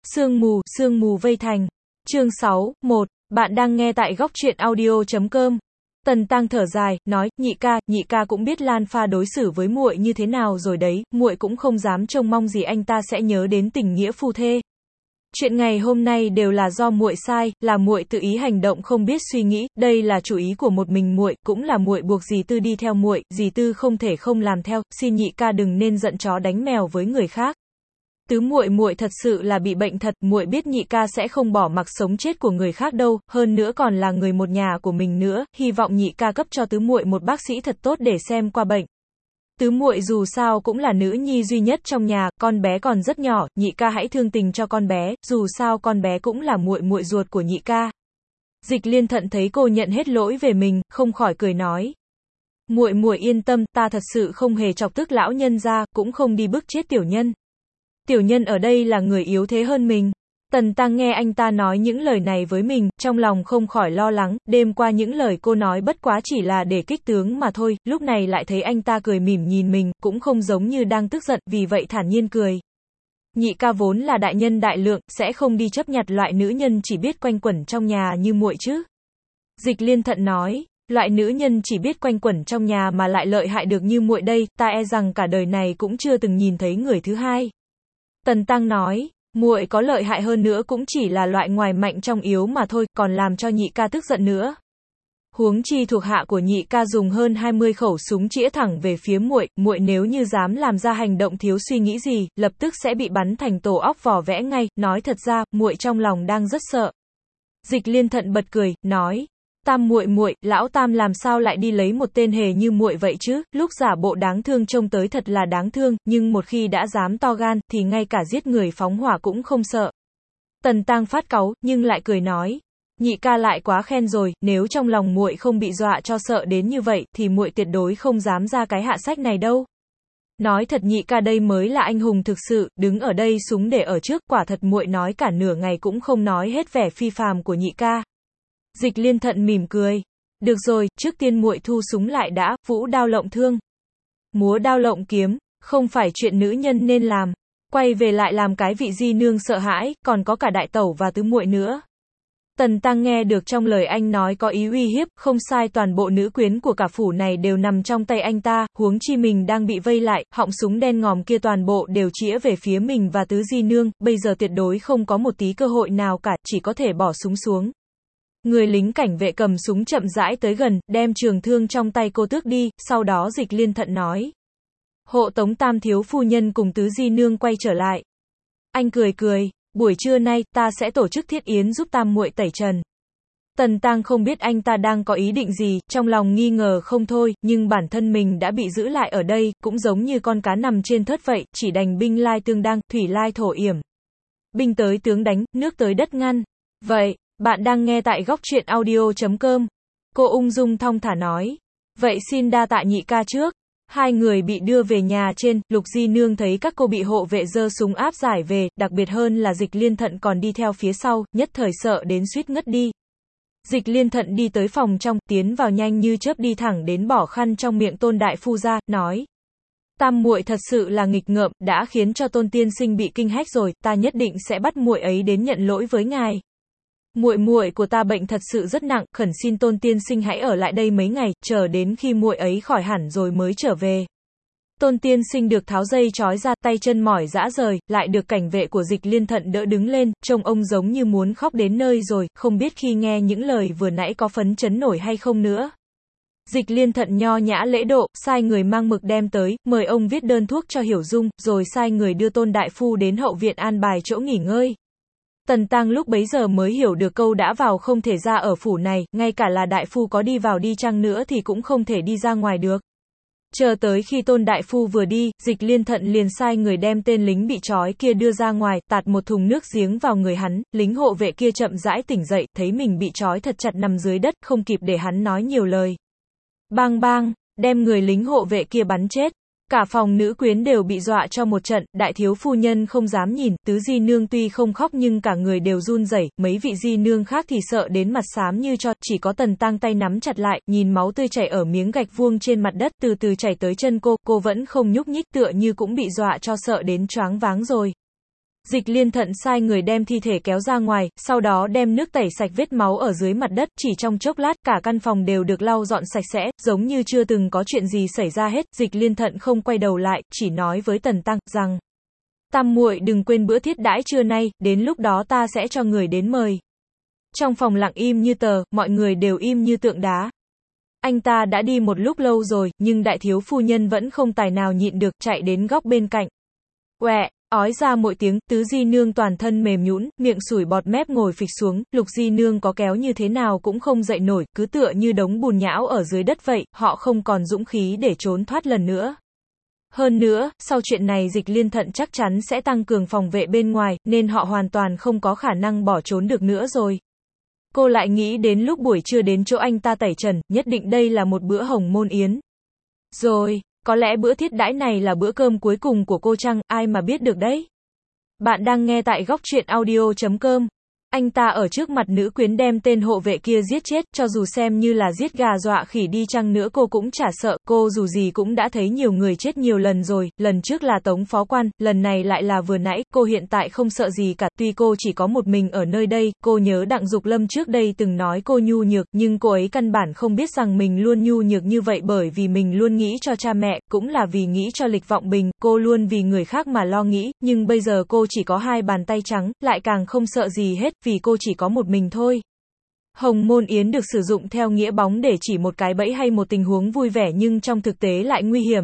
Sương mù vây thành. Chương 6, 1, bạn đang nghe tại góc truyện audio.com. Tần Tăng thở dài, nói, nhị ca cũng biết Lan Pha đối xử với muội như thế nào rồi đấy, muội cũng không dám trông mong gì anh ta sẽ nhớ đến tình nghĩa phu thê. Chuyện ngày hôm nay đều là do muội sai, là muội tự ý hành động không biết suy nghĩ, đây là chủ ý của một mình muội, cũng là muội buộc dì Tư đi theo muội, dì Tư không thể không làm theo, xin nhị ca đừng nên giận chó đánh mèo với người khác. Tứ muội thật sự là bị bệnh thật, muội biết nhị ca sẽ không bỏ mặc sống chết của người khác đâu, hơn nữa còn là người một nhà của mình nữa, hy vọng nhị ca cấp cho tứ muội một bác sĩ thật tốt để xem qua bệnh. Tứ muội dù sao cũng là nữ nhi duy nhất trong nhà, con bé còn rất nhỏ, nhị ca hãy thương tình cho con bé, dù sao con bé cũng là muội ruột của nhị ca. Dịch Liên Thận thấy cô nhận hết lỗi về mình, không khỏi cười nói. Muội yên tâm, ta thật sự không hề chọc tức lão nhân gia, cũng không đi bức chết tiểu nhân. Tiểu nhân ở đây là người yếu thế hơn mình. Tần Tăng nghe anh ta nói những lời này với mình, trong lòng không khỏi lo lắng, đêm qua những lời cô nói bất quá chỉ là để kích tướng mà thôi, lúc này lại thấy anh ta cười mỉm nhìn mình, cũng không giống như đang tức giận, vì vậy thản nhiên cười. Nhị ca vốn là đại nhân đại lượng, sẽ không đi chấp nhặt loại nữ nhân chỉ biết quanh quẩn trong nhà như muội chứ. Dịch Liên Thận nói, loại nữ nhân chỉ biết quanh quẩn trong nhà mà lại lợi hại được như muội đây, ta e rằng cả đời này cũng chưa từng nhìn thấy người thứ hai. Tần Tăng nói, muội có lợi hại hơn nữa cũng chỉ là loại ngoài mạnh trong yếu mà thôi, còn làm cho nhị ca tức giận nữa. Huống chi thuộc hạ của nhị ca dùng hơn 20 khẩu súng chĩa thẳng về phía muội nếu như dám làm ra hành động thiếu suy nghĩ gì, lập tức sẽ bị bắn thành tổ óc vỏ vẽ ngay, nói thật ra, muội trong lòng đang rất sợ. Dịch Liên Thận bật cười, nói, Tam muội, lão Tam làm sao lại đi lấy một tên hề như muội vậy chứ, lúc giả bộ đáng thương trông tới thật là đáng thương, nhưng một khi đã dám to gan, thì ngay cả giết người phóng hỏa cũng không sợ. Tần Tăng phát cáu, nhưng lại cười nói, nhị ca lại quá khen rồi, nếu trong lòng muội không bị dọa cho sợ đến như vậy, thì muội tuyệt đối không dám ra cái hạ sách này đâu. Nói thật nhị ca đây mới là anh hùng thực sự, đứng ở đây súng để ở trước, quả thật muội nói cả nửa ngày cũng không nói hết vẻ phi phàm của nhị ca. Dịch Liên Thận mỉm cười. Được rồi, trước tiên muội thu súng lại đã, vũ đao lộng thương. Múa đao lộng kiếm, không phải chuyện nữ nhân nên làm. Quay về lại làm cái vị di nương sợ hãi, còn có cả đại tẩu và tứ muội nữa. Tần Tăng nghe được trong lời anh nói có ý uy hiếp, không sai, toàn bộ nữ quyến của cả phủ này đều nằm trong tay anh ta, huống chi mình đang bị vây lại, họng súng đen ngòm kia toàn bộ đều chĩa về phía mình và tứ di nương, bây giờ tuyệt đối không có một tí cơ hội nào cả, chỉ có thể bỏ súng xuống. Người lính cảnh vệ cầm súng chậm rãi tới gần, đem trường thương trong tay cô tước đi, sau đó Dịch Liên Thận nói. Hộ tống Tam thiếu phu nhân cùng tứ di nương quay trở lại. Anh cười, buổi trưa nay, ta sẽ tổ chức thiết yến giúp Tam muội tẩy trần. Tần Tăng không biết anh ta đang có ý định gì, trong lòng nghi ngờ không thôi, nhưng bản thân mình đã bị giữ lại ở đây, cũng giống như con cá nằm trên thớt vậy, chỉ đành binh lai tương đăng, thủy lai thổ yểm. Binh tới tướng đánh, nước tới đất ngăn. Vậy, bạn đang nghe tại góc truyện audio.com. Cô ung dung thong thả nói. Vậy xin đa tạ nhị ca trước. Hai người bị đưa về nhà trên, Lục Di Nương thấy các cô bị hộ vệ giơ súng áp giải về, đặc biệt hơn là Dịch Liên Thận còn đi theo phía sau, nhất thời sợ đến suýt ngất đi. Dịch Liên Thận đi tới phòng trong, tiến vào nhanh như chớp đi thẳng đến bỏ khăn trong miệng Tôn đại phu ra, nói. Tam muội thật sự là nghịch ngợm, đã khiến cho Tôn tiên sinh bị kinh hách rồi, ta nhất định sẽ bắt muội ấy đến nhận lỗi với ngài. Muội của ta bệnh thật sự rất nặng, khẩn xin Tôn tiên sinh hãy ở lại đây mấy ngày, chờ đến khi muội ấy khỏi hẳn rồi mới trở về. Tôn tiên sinh được tháo dây trói ra, tay chân mỏi rã rời, lại được cảnh vệ của Dịch Liên Thận đỡ đứng lên, trông ông giống như muốn khóc đến nơi rồi, không biết khi nghe những lời vừa nãy có phấn chấn nổi hay không nữa. Dịch Liên Thận nho nhã lễ độ, sai người mang mực đem tới, mời ông viết đơn thuốc cho Hiểu Dung, rồi sai người đưa Tôn đại phu đến hậu viện an bài chỗ nghỉ ngơi. Tần Tăng lúc bấy giờ mới hiểu được câu đã vào không thể ra ở phủ này, ngay cả là đại phu có đi vào đi chăng nữa thì cũng không thể đi ra ngoài được. Chờ tới khi Tôn đại phu vừa đi, Dịch Liên Thận liền sai người đem tên lính bị trói kia đưa ra ngoài, tạt một thùng nước giếng vào người hắn, lính hộ vệ kia chậm rãi tỉnh dậy, thấy mình bị trói thật chặt nằm dưới đất, không kịp để hắn nói nhiều lời. Bang bang, đem người lính hộ vệ kia bắn chết. Cả phòng nữ quyến đều bị dọa cho một trận, đại thiếu phu nhân không dám nhìn, tứ di nương tuy không khóc nhưng cả người đều run rẩy, mấy vị di nương khác thì sợ đến mặt xám như cho, chỉ có Tần Tăng tay nắm chặt lại, nhìn máu tươi chảy ở miếng gạch vuông trên mặt đất, từ từ chảy tới chân cô vẫn không nhúc nhích, tựa như cũng bị dọa cho sợ đến choáng váng rồi. Dịch Liên Thận sai người đem thi thể kéo ra ngoài, sau đó đem nước tẩy sạch vết máu ở dưới mặt đất, chỉ trong chốc lát, cả căn phòng đều được lau dọn sạch sẽ, giống như chưa từng có chuyện gì xảy ra hết. Dịch Liên Thận không quay đầu lại, chỉ nói với Tần Tăng rằng: Tam muội đừng quên bữa thiết đãi trưa nay, đến lúc đó ta sẽ cho người đến mời. Trong phòng lặng im như tờ, mọi người đều im như tượng đá. Anh ta đã đi một lúc lâu rồi, nhưng đại thiếu phu nhân vẫn không tài nào nhịn được, chạy đến góc bên cạnh. Quẹ, ói ra mỗi tiếng, Tứ Di Nương toàn thân mềm nhũn, miệng sủi bọt mép ngồi phịch xuống, Lục Di Nương có kéo như thế nào cũng không dậy nổi, cứ tựa như đống bùn nhão ở dưới đất vậy, họ không còn dũng khí để trốn thoát lần nữa. Hơn nữa, sau chuyện này Dịch Liên Thận chắc chắn sẽ tăng cường phòng vệ bên ngoài, nên họ hoàn toàn không có khả năng bỏ trốn được nữa rồi. Cô lại nghĩ đến lúc buổi trưa đến chỗ anh ta tẩy trần, nhất định đây là một bữa hồng môn yến. Rồi, có lẽ bữa thiết đãi này là bữa cơm cuối cùng của cô chăng, ai mà biết được đấy. Bạn đang nghe tại góc truyện audio.com. Anh ta ở trước mặt nữ quyến đem tên hộ vệ kia giết chết, cho dù xem như là giết gà dọa khỉ đi chăng nữa cô cũng chả sợ, cô dù gì cũng đã thấy nhiều người chết nhiều lần rồi, lần trước là Tống phó quan, lần này lại là vừa nãy, cô hiện tại không sợ gì cả, tuy cô chỉ có một mình ở nơi đây, cô nhớ Đặng Dục Lâm trước đây từng nói cô nhu nhược, nhưng cô ấy căn bản không biết rằng mình luôn nhu nhược như vậy bởi vì mình luôn nghĩ cho cha mẹ, cũng là vì nghĩ cho Lịch Vọng Bình, cô luôn vì người khác mà lo nghĩ, nhưng bây giờ cô chỉ có hai bàn tay trắng, lại càng không sợ gì hết, vì cô chỉ có một mình thôi. Hồng môn yến được sử dụng theo nghĩa bóng để chỉ một cái bẫy hay một tình huống vui vẻ nhưng trong thực tế lại nguy hiểm.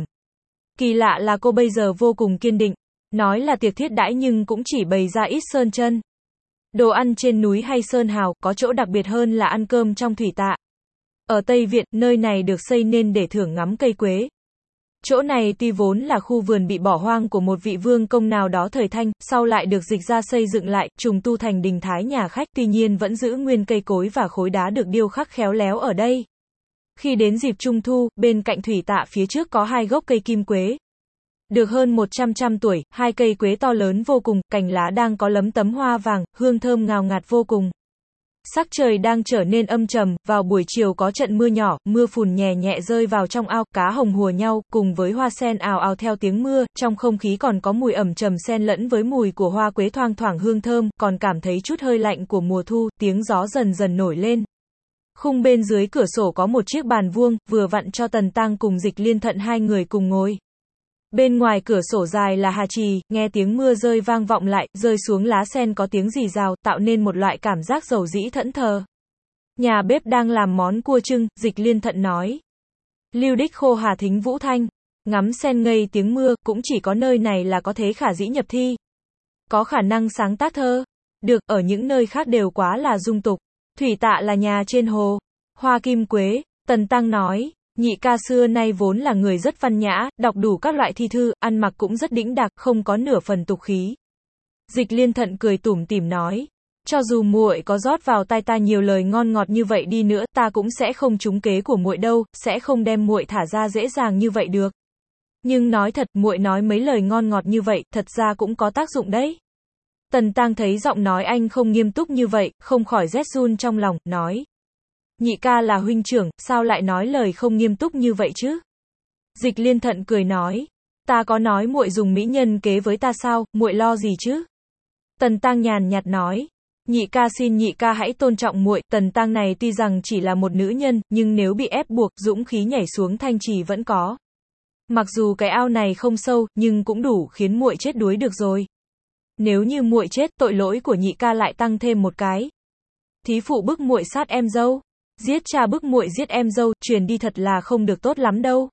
Kỳ lạ là cô bây giờ vô cùng kiên định. Nói là tiệc thiết đãi nhưng cũng chỉ bày ra ít sơn chân. Đồ ăn trên núi hay sơn hào, có chỗ đặc biệt hơn là ăn cơm trong thủy tạ. Ở Tây Viện, nơi này được xây nên để thưởng ngắm cây quế. Chỗ này tuy vốn là khu vườn bị bỏ hoang của một vị vương công nào đó thời Thanh, sau lại được dịch ra xây dựng lại, trùng tu thành đình thái nhà khách, tuy nhiên vẫn giữ nguyên cây cối và khối đá được điêu khắc khéo léo ở đây. Khi đến dịp Trung Thu, bên cạnh thủy tạ phía trước có hai gốc cây kim quế. Được hơn 100 tuổi, hai cây quế to lớn vô cùng, cành lá đang có lấm tấm hoa vàng, hương thơm ngào ngạt vô cùng. Sắc trời đang trở nên âm trầm, vào buổi chiều có trận mưa nhỏ, mưa phùn nhẹ nhẹ rơi vào trong ao, cá hồng hùa nhau, cùng với hoa sen ào ào theo tiếng mưa, trong không khí còn có mùi ẩm trầm xen lẫn với mùi của hoa quế thoang thoảng hương thơm, còn cảm thấy chút hơi lạnh của mùa thu, tiếng gió dần dần nổi lên. Khung bên dưới cửa sổ có một chiếc bàn vuông, vừa vặn cho Tần Tăng cùng Dịch Liên Thận hai người cùng ngồi. Bên ngoài cửa sổ dài là hà trì, nghe tiếng mưa rơi vang vọng lại, rơi xuống lá sen có tiếng rì rào, tạo nên một loại cảm giác dầu dĩ thẫn thờ. Nhà bếp đang làm món cua trưng, Dịch Liên Thận nói. Lưu đích khô hà thính vũ thanh, ngắm sen ngây tiếng mưa, cũng chỉ có nơi này là có thế khả dĩ nhập thi. Có khả năng sáng tác thơ. Được, ở những nơi khác đều quá là dung tục. Thủy tạ là nhà trên hồ. Hoa kim quế, Tần Tăng nói. Nhị ca xưa nay vốn là người rất văn nhã, đọc đủ các loại thi thư, ăn mặc cũng rất đĩnh đạc, không có nửa phần tục khí. Dịch Liên Thận cười tủm tỉm nói, cho dù muội có rót vào tai ta nhiều lời ngon ngọt như vậy đi nữa, ta cũng sẽ không trúng kế của muội đâu, sẽ không đem muội thả ra dễ dàng như vậy được. Nhưng nói thật, muội nói mấy lời ngon ngọt như vậy, thật ra cũng có tác dụng đấy. Tần Tăng thấy giọng nói anh không nghiêm túc như vậy, không khỏi rét run trong lòng, nói. Nhị ca là huynh trưởng, sao lại nói lời không nghiêm túc như vậy chứ? Dịch Liên Thận cười nói, ta có nói muội dùng mỹ nhân kế với ta sao, muội lo gì chứ? Tần Tăng nhàn nhạt nói, nhị ca xin nhị ca hãy tôn trọng muội. Tần Tăng này tuy rằng chỉ là một nữ nhân, nhưng nếu bị ép buộc, dũng khí nhảy xuống thanh trì vẫn có. Mặc dù cái ao này không sâu, nhưng cũng đủ khiến muội chết đuối được rồi. Nếu như muội chết, tội lỗi của nhị ca lại tăng thêm một cái. Thí phụ bức muội sát em dâu. Giết cha bức muội giết em dâu, truyền đi thật là không được tốt lắm đâu.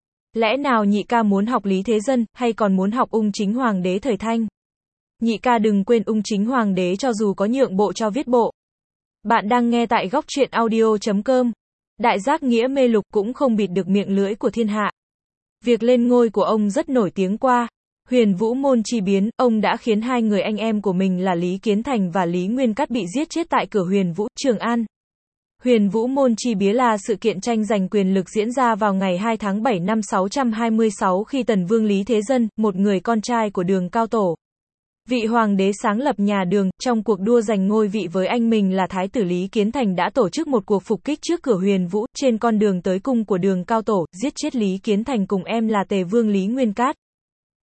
Lẽ nào nhị ca muốn học Lý Thế Dân, hay còn muốn học Ung Chính Hoàng đế thời Thanh? Nhị ca đừng quên Ung Chính Hoàng đế cho dù có nhượng bộ cho viết bộ. Bạn đang nghe tại góc truyện audio.com. Đại giác nghĩa mê lục cũng không bịt được miệng lưỡi của thiên hạ. Việc lên ngôi của ông rất nổi tiếng qua. Huyền Vũ môn chi biến, ông đã khiến hai người anh em của mình là Lý Kiến Thành và Lý Nguyên Cát bị giết chết tại cửa Huyền Vũ, Trường An. Huyền Vũ môn chi bía là sự kiện tranh giành quyền lực diễn ra vào ngày 2 tháng 7 năm 626 khi Tần Vương Lý Thế Dân, một người con trai của Đường Cao Tổ, vị hoàng đế sáng lập nhà Đường, trong cuộc đua giành ngôi vị với anh mình là Thái tử Lý Kiến Thành đã tổ chức một cuộc phục kích trước cửa Huyền Vũ, trên con đường tới cung của Đường Cao Tổ, giết chết Lý Kiến Thành cùng em là Tề Vương Lý Nguyên Cát.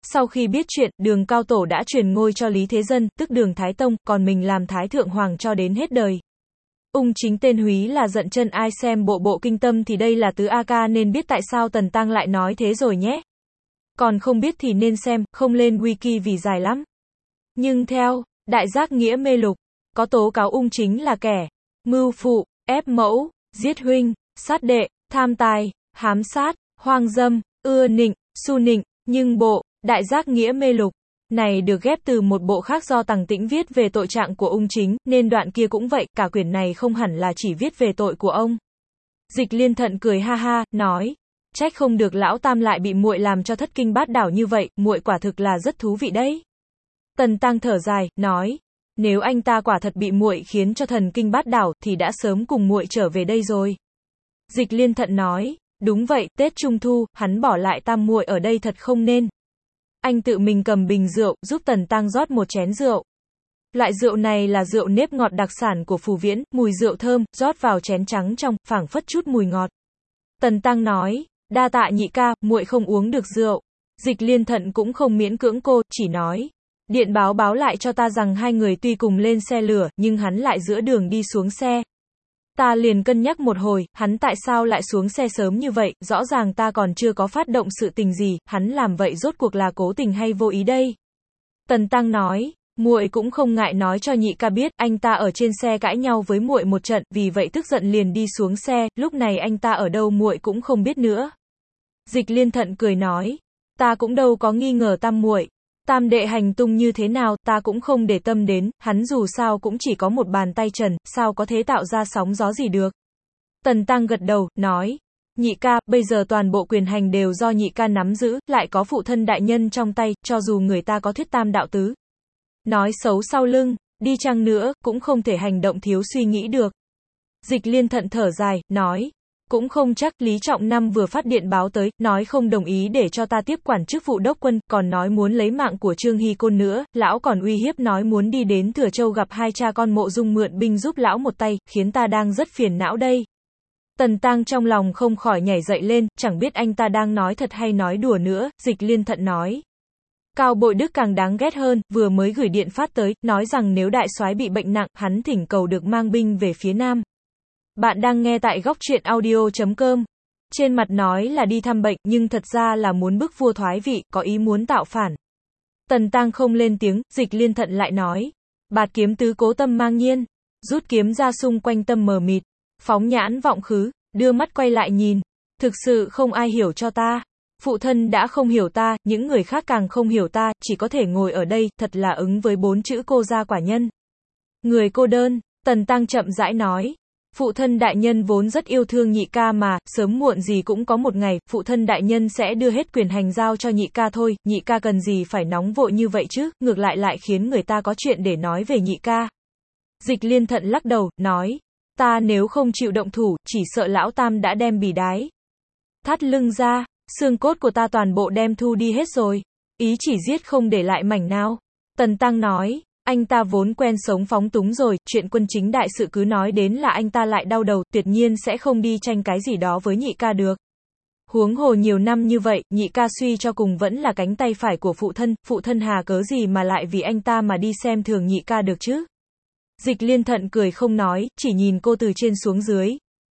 Sau khi biết chuyện, Đường Cao Tổ đã truyền ngôi cho Lý Thế Dân, tức Đường Thái Tông, còn mình làm Thái Thượng Hoàng cho đến hết đời. Ung Chính tên húy là giận chân, ai xem bộ kinh tâm thì đây là tứ A Ca nên biết tại sao Tần Tăng lại nói thế rồi nhé. Còn không biết thì nên xem, không lên wiki vì dài lắm. Nhưng theo Đại Giác Nghĩa Mê Lục, có tố cáo Ung Chính là kẻ mưu phụ, ép mẫu, giết huynh, sát đệ, tham tài, hám sát, hoang dâm, ưa nịnh, su nịnh, nhưng bộ Đại Giác Nghĩa Mê Lục này được ghép từ một bộ khác do Tằng Tĩnh viết về tội trạng của Ung Chính, nên đoạn kia cũng vậy, cả quyển này không hẳn là chỉ viết về tội của ông. Dịch Liên Thận cười ha ha, nói, trách không được lão tam lại bị muội làm cho thất kinh bát đảo như vậy, muội quả thực là rất thú vị đấy. Tần Tăng thở dài, nói, nếu anh ta quả thật bị muội khiến cho thần kinh bát đảo thì đã sớm cùng muội trở về đây rồi. Dịch Liên Thận nói, đúng vậy, Tết Trung Thu, hắn bỏ lại tam muội ở đây thật không nên. Anh tự mình cầm bình rượu, giúp Tần Tăng rót một chén rượu. Loại rượu này là rượu nếp ngọt đặc sản của Phù Viễn, mùi rượu thơm, rót vào chén trắng trong, phảng phất chút mùi ngọt. Tần Tăng nói, đa tạ nhị ca, muội không uống được rượu. Dịch Liên Thận cũng không miễn cưỡng cô, chỉ nói, điện báo lại cho ta rằng hai người tuy cùng lên xe lửa, nhưng hắn lại giữa đường đi xuống xe. Ta liền cân nhắc một hồi, hắn tại sao lại xuống xe sớm như vậy, rõ ràng ta còn chưa có phát động sự tình gì, hắn làm vậy rốt cuộc là cố tình hay vô ý đây? Tần Tăng nói, muội cũng không ngại nói cho nhị ca biết, anh ta ở trên xe cãi nhau với muội một trận, vì vậy tức giận liền đi xuống xe, lúc này anh ta ở đâu muội cũng không biết nữa. Dịch Liên Thận cười nói, ta cũng đâu có nghi ngờ tam muội. Tam đệ hành tung như thế nào, ta cũng không để tâm đến, hắn dù sao cũng chỉ có một bàn tay trần, sao có thể tạo ra sóng gió gì được. Tần Tăng gật đầu, nói, nhị ca, bây giờ toàn bộ quyền hành đều do nhị ca nắm giữ, lại có phụ thân đại nhân trong tay, cho dù người ta có thuyết tam đạo tứ nói xấu sau lưng, đi chăng nữa, cũng không thể hành động thiếu suy nghĩ được. Dịch Liên Thận thở dài, nói, cũng không chắc, Lý Trọng Năm vừa phát điện báo tới, nói không đồng ý để cho ta tiếp quản chức vụ đốc quân, còn nói muốn lấy mạng của Trương Hy Côn nữa, lão còn uy hiếp nói muốn đi đến Thừa Châu gặp hai cha con Mộ Dung mượn binh giúp lão một tay, khiến ta đang rất phiền não đây. Tần Tăng trong lòng không khỏi nhảy dậy lên, chẳng biết anh ta đang nói thật hay nói đùa nữa. Dịch Liên Thận nói, Cao Bội Đức càng đáng ghét hơn, vừa mới gửi điện phát tới, nói rằng nếu đại soái bị bệnh nặng, hắn thỉnh cầu được mang binh về phía Nam. Bạn đang nghe tại góc truyện audio.com. Trên mặt nói là đi thăm bệnh, nhưng thật ra là muốn bức vua thoái vị, có ý muốn tạo phản. Tần Tăng không lên tiếng, Dịch Liên Thận lại nói, Bạt Kiếm Tứ cố tâm mang nhiên, rút kiếm ra xung quanh tâm mờ mịt, phóng nhãn vọng khứ, đưa mắt quay lại nhìn, thực sự không ai hiểu cho ta. Phụ thân đã không hiểu ta, những người khác càng không hiểu ta, chỉ có thể ngồi ở đây, thật là ứng với 4 chữ cô gia quả nhân. Người cô đơn, Tần Tăng chậm rãi nói. Phụ thân đại nhân vốn rất yêu thương nhị ca mà, sớm muộn gì cũng có một ngày, phụ thân đại nhân sẽ đưa hết quyền hành giao cho nhị ca thôi, nhị ca cần gì phải nóng vội như vậy chứ, ngược lại khiến người ta có chuyện để nói về nhị ca. Dịch Liên Thận lắc đầu, nói, ta nếu không chịu động thủ, chỉ sợ lão tam đã đem bì đái thắt lưng ra, xương cốt của ta toàn bộ đem thu đi hết rồi, ý chỉ giết không để lại mảnh nào. Tần Tăng nói, anh ta vốn quen sống phóng túng rồi, chuyện quân chính đại sự cứ nói đến là anh ta lại đau đầu, tuyệt nhiên sẽ không đi tranh cái gì đó với nhị ca được. Huống hồ nhiều năm như vậy, nhị ca suy cho cùng vẫn là cánh tay phải của phụ thân hà cớ gì mà lại vì anh ta mà đi xem thường nhị ca được chứ. Dịch Liên Thận cười không nói, chỉ nhìn cô từ trên xuống dưới.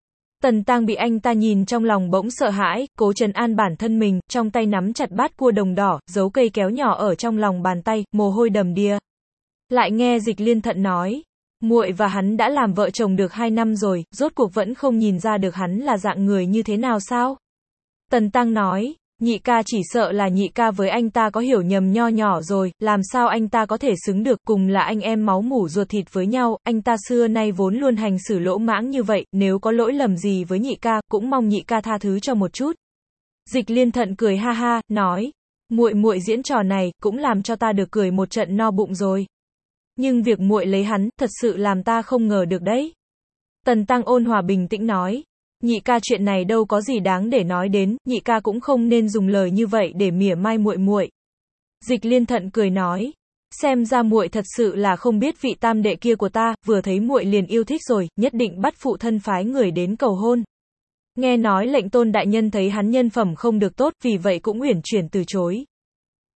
Tần Tăng bị anh ta nhìn trong lòng bỗng sợ hãi, cố trấn an bản thân mình, trong tay nắm chặt bát cua đồng đỏ, giấu cây kéo nhỏ ở trong lòng bàn tay, mồ hôi đầm đìa. Lại nghe Dịch Liên Thận nói, muội và hắn đã làm vợ chồng được 2 năm rồi, rốt cuộc vẫn không nhìn ra được hắn là dạng người như thế nào sao? Tần Tăng nói, nhị ca chỉ sợ là nhị ca với anh ta có hiểu nhầm nho nhỏ rồi, làm sao anh ta có thể xứng được, cùng là anh em máu mủ ruột thịt với nhau, anh ta xưa nay vốn luôn hành xử lỗ mãng như vậy, nếu có lỗi lầm gì với nhị ca, cũng mong nhị ca tha thứ cho một chút. Dịch Liên Thận cười ha ha, nói, muội diễn trò này, cũng làm cho ta được cười một trận no bụng rồi. Nhưng việc muội lấy hắn, thật sự làm ta không ngờ được đấy. Tần Tăng ôn hòa bình tĩnh nói, nhị ca chuyện này đâu có gì đáng để nói đến, nhị ca cũng không nên dùng lời như vậy để mỉa mai muội. Dịch Liên Thận cười nói, xem ra muội thật sự là không biết vị tam đệ kia của ta, vừa thấy muội liền yêu thích rồi, nhất định bắt phụ thân phái người đến cầu hôn. Nghe nói lệnh tôn đại nhân thấy hắn nhân phẩm không được tốt, vì vậy cũng uyển chuyển từ chối.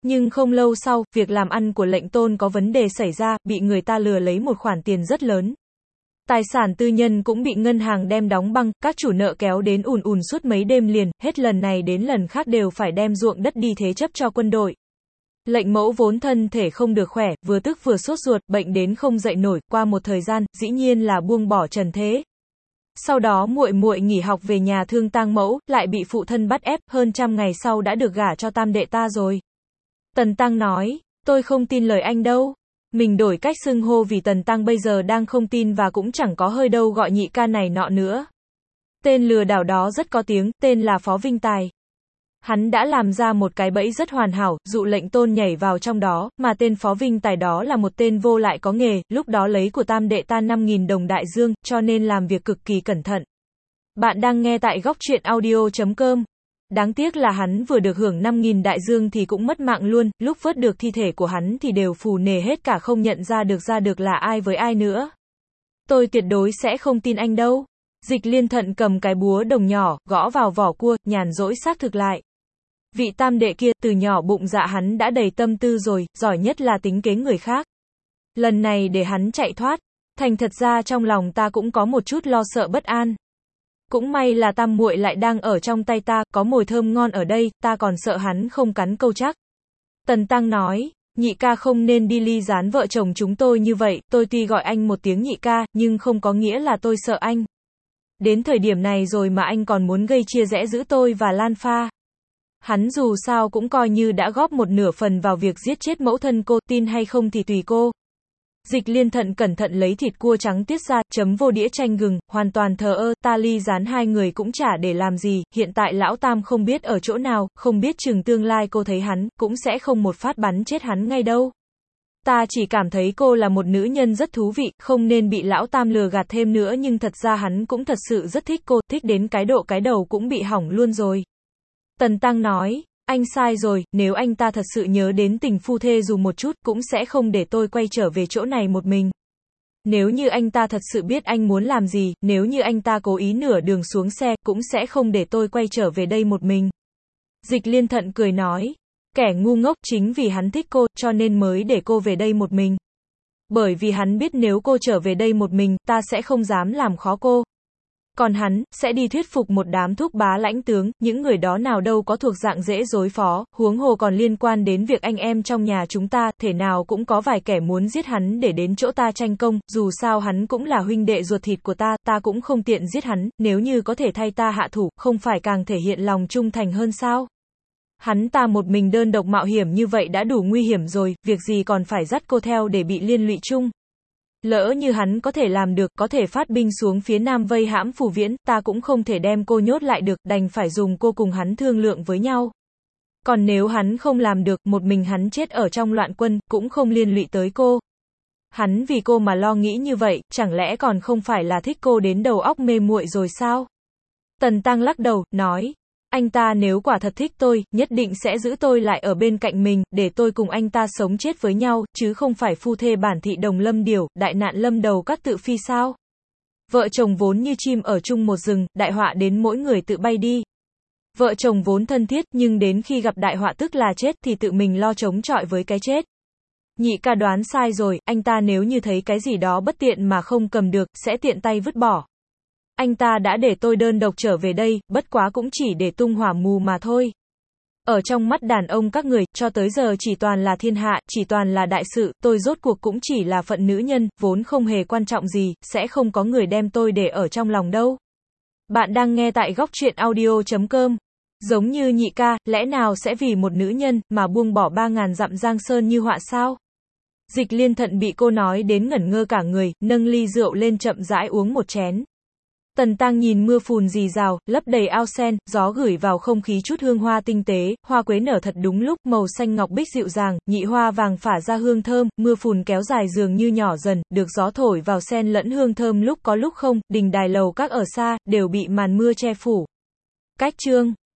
Nhưng không lâu sau, việc làm ăn của lệnh tôn có vấn đề xảy ra, bị người ta lừa lấy một khoản tiền rất lớn. Tài sản tư nhân cũng bị ngân hàng đem đóng băng, các chủ nợ kéo đến ùn ùn suốt mấy đêm liền, hết lần này đến lần khác đều phải đem ruộng đất đi thế chấp cho quân đội. Lệnh mẫu vốn thân thể không được khỏe, vừa tức vừa sốt ruột, bệnh đến không dậy nổi, qua một thời gian, dĩ nhiên là buông bỏ trần thế. Sau đó muội muội nghỉ học về nhà thương tang mẫu, lại bị phụ thân bắt ép, hơn trăm ngày sau đã được gả cho tam đệ ta rồi. Tần Tăng nói, tôi không tin lời anh đâu. Mình đổi cách xưng hô vì Tần Tăng bây giờ đang không tin và cũng chẳng có hơi đâu gọi nhị ca này nọ nữa. Tên lừa đảo đó rất có tiếng, tên là Phó Vinh Tài. Hắn đã làm ra một cái bẫy rất hoàn hảo, dụ lệnh tôn nhảy vào trong đó, mà tên Phó Vinh Tài đó là một tên vô lại có nghề, lúc đó lấy của tam đệ ta 5.000 đồng đại dương, cho nên làm việc cực kỳ cẩn thận. Bạn đang nghe tại góc truyện audio.com. Đáng tiếc là hắn vừa được hưởng 5.000 đại dương thì cũng mất mạng luôn, lúc vớt được thi thể của hắn thì đều phù nề hết cả không nhận ra được là ai với ai nữa. Tôi tuyệt đối sẽ không tin anh đâu. Dịch Liên Thận cầm cái búa đồng nhỏ, gõ vào vỏ cua, nhàn rỗi xác thực lại. Vị tam đệ kia, từ nhỏ bụng dạ hắn đã đầy tâm tư rồi, giỏi nhất là tính kế người khác. Lần này để hắn chạy thoát, thành thật ra trong lòng ta cũng có một chút lo sợ bất an. Cũng may là tam muội lại đang ở trong tay ta, có mồi thơm ngon ở đây, ta còn sợ hắn không cắn câu chắc. Tần Tăng nói, nhị ca không nên đi ly gián vợ chồng chúng tôi như vậy, tôi tuy gọi anh một tiếng nhị ca, nhưng không có nghĩa là tôi sợ anh. Đến thời điểm này rồi mà anh còn muốn gây chia rẽ giữa tôi và Lan Pha. Hắn dù sao cũng coi như đã góp một nửa phần vào việc giết chết mẫu thân cô, tin hay không thì tùy cô. Dịch Liên Thận cẩn thận lấy thịt cua trắng tiết ra, chấm vô đĩa chanh gừng, hoàn toàn thờ ơ, ta ly gián hai người cũng chả để làm gì, hiện tại lão tam không biết ở chỗ nào, không biết chừng tương lai cô thấy hắn, cũng sẽ không một phát bắn chết hắn ngay đâu. Ta chỉ cảm thấy cô là một nữ nhân rất thú vị, không nên bị lão tam lừa gạt thêm nữa nhưng thật ra hắn cũng thật sự rất thích cô, thích đến cái độ cái đầu cũng bị hỏng luôn rồi. Tần Tăng nói, anh sai rồi, nếu anh ta thật sự nhớ đến tình phu thê dù một chút, cũng sẽ không để tôi quay trở về chỗ này một mình. Nếu như anh ta thật sự biết anh muốn làm gì, nếu như anh ta cố ý nửa đường xuống xe, cũng sẽ không để tôi quay trở về đây một mình. Dịch Liên Thận cười nói, kẻ ngu ngốc chính vì hắn thích cô, cho nên mới để cô về đây một mình. Bởi vì hắn biết nếu cô trở về đây một mình, ta sẽ không dám làm khó cô. Còn hắn, sẽ đi thuyết phục một đám thúc bá lãnh tướng, những người đó nào đâu có thuộc dạng dễ đối phó, huống hồ còn liên quan đến việc anh em trong nhà chúng ta, thể nào cũng có vài kẻ muốn giết hắn để đến chỗ ta tranh công, dù sao hắn cũng là huynh đệ ruột thịt của ta, ta cũng không tiện giết hắn, nếu như có thể thay ta hạ thủ, không phải càng thể hiện lòng trung thành hơn sao? Hắn ta một mình đơn độc mạo hiểm như vậy đã đủ nguy hiểm rồi, việc gì còn phải dắt cô theo để bị liên lụy chung. Lỡ như hắn có thể làm được, có thể phát binh xuống phía nam vây hãm Phù Viễn, ta cũng không thể đem cô nhốt lại được, đành phải dùng cô cùng hắn thương lượng với nhau. Còn nếu hắn không làm được, một mình hắn chết ở trong loạn quân, cũng không liên lụy tới cô. Hắn vì cô mà lo nghĩ như vậy, chẳng lẽ còn không phải là thích cô đến đầu óc mê muội rồi sao? Tần Tăng lắc đầu, nói, anh ta nếu quả thật thích tôi, nhất định sẽ giữ tôi lại ở bên cạnh mình, để tôi cùng anh ta sống chết với nhau, chứ không phải phu thê bản thị đồng lâm điểu, đại nạn lâm đầu các tự phi sao? Vợ chồng vốn như chim ở chung một rừng, đại họa đến mỗi người tự bay đi. Vợ chồng vốn thân thiết, nhưng đến khi gặp đại họa tức là chết thì tự mình lo chống chọi với cái chết. Nhị ca đoán sai rồi, anh ta nếu như thấy cái gì đó bất tiện mà không cầm được, sẽ tiện tay vứt bỏ. Anh ta đã để tôi đơn độc trở về đây, bất quá cũng chỉ để tung hỏa mù mà thôi. Ở trong mắt đàn ông các người, cho tới giờ chỉ toàn là thiên hạ, chỉ toàn là đại sự, tôi rốt cuộc cũng chỉ là phận nữ nhân, vốn không hề quan trọng gì, sẽ không có người đem tôi để ở trong lòng đâu. Bạn đang nghe tại góc truyện audio.com. Giống như nhị ca, lẽ nào sẽ vì một nữ nhân, mà buông bỏ 3.000 dặm giang sơn như họa sao? Dịch Liên Thận bị cô nói đến ngẩn ngơ cả người, nâng ly rượu lên chậm rãi uống một chén. Tần Tăng nhìn mưa phùn rì rào, lấp đầy ao sen, gió gửi vào không khí chút hương hoa tinh tế, hoa quế nở thật đúng lúc, màu xanh ngọc bích dịu dàng, nhị hoa vàng phả ra hương thơm, mưa phùn kéo dài dường như nhỏ dần, được gió thổi vào sen lẫn hương thơm lúc có lúc không, đình đài lầu các ở xa, đều bị màn mưa che phủ. Cách chương